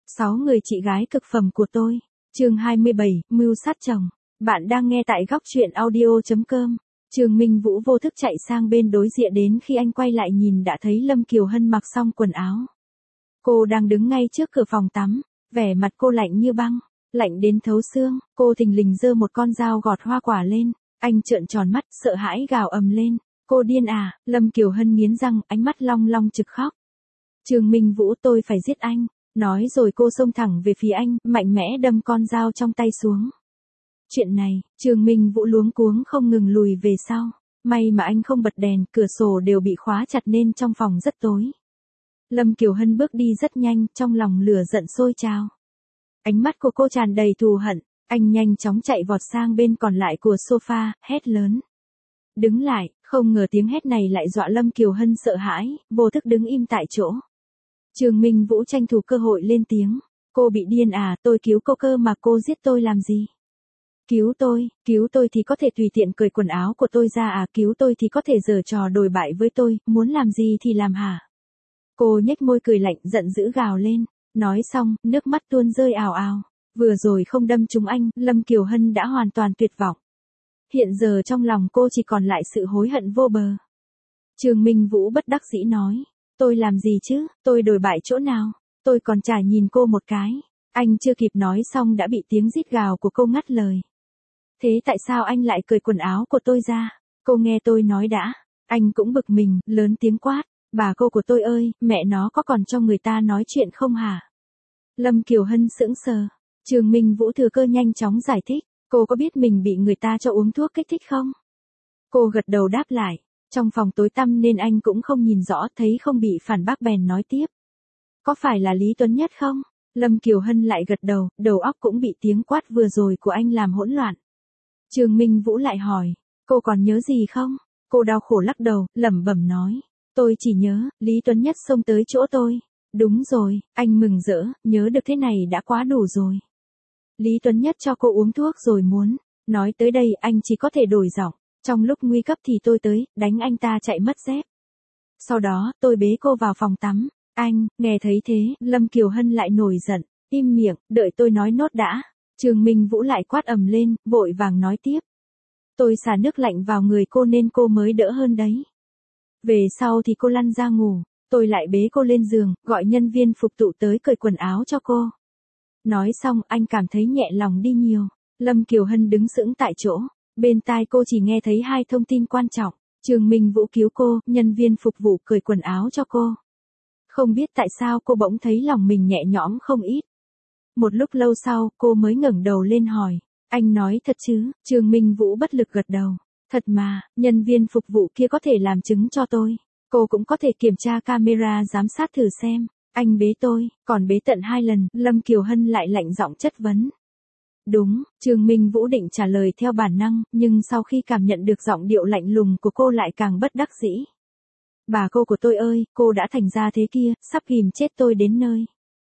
6 người chị gái cực phẩm của tôi. Chương 27, mưu sát chồng. Bạn đang nghe tại góc truyện audio.com. Trương Minh Vũ vô thức chạy sang bên đối diện, đến khi anh quay lại nhìn đã thấy Lâm Kiều Hân mặc xong quần áo. Cô đang đứng ngay trước cửa phòng tắm, vẻ mặt cô lạnh như băng, lạnh đến thấu xương. Cô thình lình giơ một con dao gọt hoa quả lên. Anh trợn tròn mắt, sợ hãi gào ầm lên. Cô điên à? Lâm Kiều Hân nghiến răng, ánh mắt long long trực khóc. Trương Minh Vũ, tôi phải giết anh. Nói rồi cô xông thẳng về phía anh, mạnh mẽ đâm con dao trong tay xuống. Chuyện này, Trương Minh Vũ luống cuống không ngừng lùi về sau. May mà anh không bật đèn, cửa sổ đều bị khóa chặt nên trong phòng rất tối. Lâm Kiều Hân bước đi rất nhanh, trong lòng lửa giận sôi trào. Ánh mắt của cô tràn đầy thù hận. Anh nhanh chóng chạy vọt sang bên còn lại của sofa, hét lớn. Đứng lại, không ngờ tiếng hét này lại dọa Lâm Kiều Hân sợ hãi, vô thức đứng im tại chỗ. Trương Minh Vũ tranh thủ cơ hội lên tiếng. Cô bị điên à? Tôi cứu cô cơ mà cô giết tôi làm gì? Cứu tôi thì có thể tùy tiện cởi quần áo của tôi ra à? Cứu tôi thì có thể giở trò đồi bại với tôi, muốn làm gì thì làm hả? Cô nhếch môi cười lạnh, giận dữ gào lên. Nói xong, nước mắt tuôn rơi ào ào. Vừa rồi không đâm trúng anh, Lâm Kiều Hân đã hoàn toàn tuyệt vọng. Hiện giờ trong lòng cô chỉ còn lại sự hối hận vô bờ. Trương Minh Vũ bất đắc dĩ nói. Tôi làm gì chứ? Tôi đồi bại chỗ nào? Tôi còn chả nhìn cô một cái. Anh chưa kịp nói xong đã bị tiếng rít gào của cô ngắt lời. Thế tại sao anh lại cởi quần áo của tôi ra? Cô nghe tôi nói đã. Anh cũng bực mình, lớn tiếng quát. Bà cô của tôi ơi, mẹ nó có còn cho người ta nói chuyện không hả? Lâm Kiều Hân sững sờ. Trương Minh Vũ thừa cơ nhanh chóng giải thích. Cô có biết mình bị người ta cho uống thuốc kích thích không? Cô gật đầu đáp lại. Trong phòng tối tăm nên anh cũng không nhìn rõ, thấy không bị phản bác bèn nói tiếp. Có phải là Lý Tuấn Nhất không? Lâm Kiều Hân lại gật đầu, đầu óc cũng bị tiếng quát vừa rồi của anh làm hỗn loạn. Trương Minh Vũ lại hỏi, cô còn nhớ gì không? Cô đau khổ lắc đầu, lẩm bẩm nói. Tôi chỉ nhớ, Lý Tuấn Nhất xông tới chỗ tôi. Đúng rồi, anh mừng rỡ, nhớ được thế này đã quá đủ rồi. Lý Tuấn Nhất cho cô uống thuốc rồi muốn. Nói tới đây anh chỉ có thể đổi giọng. Trong lúc nguy cấp thì tôi tới, đánh anh ta chạy mất dép. Sau đó, tôi bế cô vào phòng tắm. Anh, nghe thấy thế, Lâm Kiều Hân lại nổi giận. Im miệng, đợi tôi nói nốt đã. Trương Minh Vũ lại quát ầm lên, vội vàng nói tiếp. Tôi xả nước lạnh vào người cô nên cô mới đỡ hơn đấy. Về sau thì cô lăn ra ngủ. Tôi lại bế cô lên giường, gọi nhân viên phục vụ tới cởi quần áo cho cô. Nói xong, anh cảm thấy nhẹ lòng đi nhiều. Lâm Kiều Hân đứng sững tại chỗ. Bên tai cô chỉ nghe thấy hai thông tin quan trọng. Trương Minh Vũ cứu cô, nhân viên phục vụ cởi quần áo cho cô. Không biết tại sao cô bỗng thấy lòng mình nhẹ nhõm không ít. Một lúc lâu sau, cô mới ngẩng đầu lên hỏi. Anh nói thật chứ? Trương Minh Vũ bất lực gật đầu. Thật mà, nhân viên phục vụ kia có thể làm chứng cho tôi. Cô cũng có thể kiểm tra camera giám sát thử xem. Anh bế tôi, còn bế tận 2 lần, Lâm Kiều Hân lại lạnh giọng chất vấn. Đúng, Trương Minh Vũ định trả lời theo bản năng, nhưng sau khi cảm nhận được giọng điệu lạnh lùng của cô lại càng bất đắc dĩ. Bà cô của tôi ơi, cô đã thành ra thế kia, sắp ghìm chết tôi đến nơi.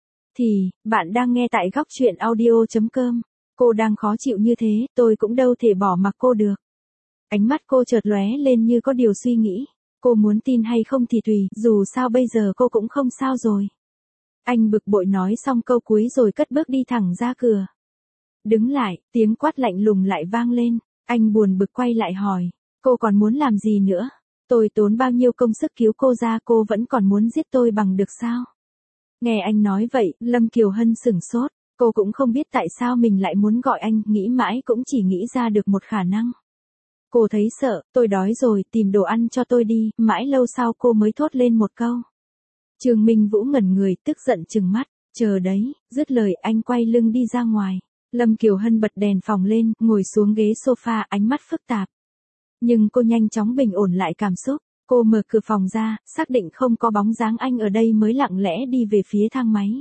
Thì, bạn đang nghe tại góc truyện audio.com. Cô đang khó chịu như thế, tôi cũng đâu thể bỏ mặc cô được. Ánh mắt cô chợt lóe lên như có điều suy nghĩ. Cô muốn tin hay không thì tùy, dù sao bây giờ cô cũng không sao rồi. Anh bực bội nói xong câu cuối rồi cất bước đi thẳng ra cửa. Đứng lại, tiếng quát lạnh lùng lại vang lên. Anh buồn bực quay lại hỏi. Cô còn muốn làm gì nữa? Tôi tốn bao nhiêu công sức cứu cô ra, cô vẫn còn muốn giết tôi bằng được sao? Nghe anh nói vậy, Lâm Kiều Hân sửng sốt. Cô cũng không biết tại sao mình lại muốn gọi anh, nghĩ mãi cũng chỉ nghĩ ra được một khả năng. Cô thấy sợ, tôi đói rồi, tìm đồ ăn cho tôi đi, mãi lâu sau cô mới thốt lên một câu. Trương Minh Vũ ngẩn người, tức giận trừng mắt, chờ đấy, dứt lời anh quay lưng đi ra ngoài. Lâm Kiều Hân bật đèn phòng lên, ngồi xuống ghế sofa, ánh mắt phức tạp. Nhưng cô nhanh chóng bình ổn lại cảm xúc, cô mở cửa phòng ra, xác định không có bóng dáng anh ở đây mới lặng lẽ đi về phía thang máy.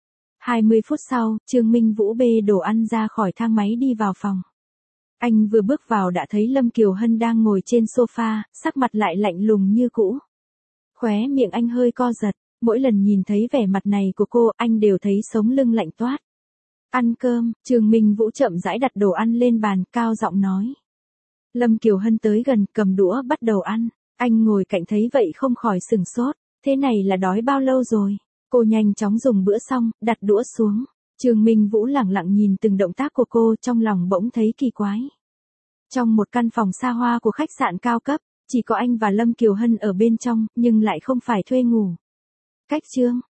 20 phút sau, Trương Minh Vũ bê đồ ăn ra khỏi thang máy đi vào phòng. Anh vừa bước vào đã thấy Lâm Kiều Hân đang ngồi trên sofa, sắc mặt lại lạnh lùng như cũ. Khóe miệng anh hơi co giật, mỗi lần nhìn thấy vẻ mặt này của cô, anh đều thấy sống lưng lạnh toát. Ăn cơm, Trương Minh Vũ chậm rãi đặt đồ ăn lên bàn, cao giọng nói. Lâm Kiều Hân tới gần, cầm đũa bắt đầu ăn. Anh ngồi cạnh thấy vậy không khỏi sửng sốt. Thế này là đói bao lâu rồi? Cô nhanh chóng dùng bữa xong, đặt đũa xuống. Trương Minh Vũ lẳng lặng nhìn từng động tác của cô, trong lòng bỗng thấy kỳ quái. Trong một căn phòng xa hoa của khách sạn cao cấp, chỉ có anh và Lâm Kiều Hân ở bên trong, nhưng lại không phải thuê ngủ. Cách Trương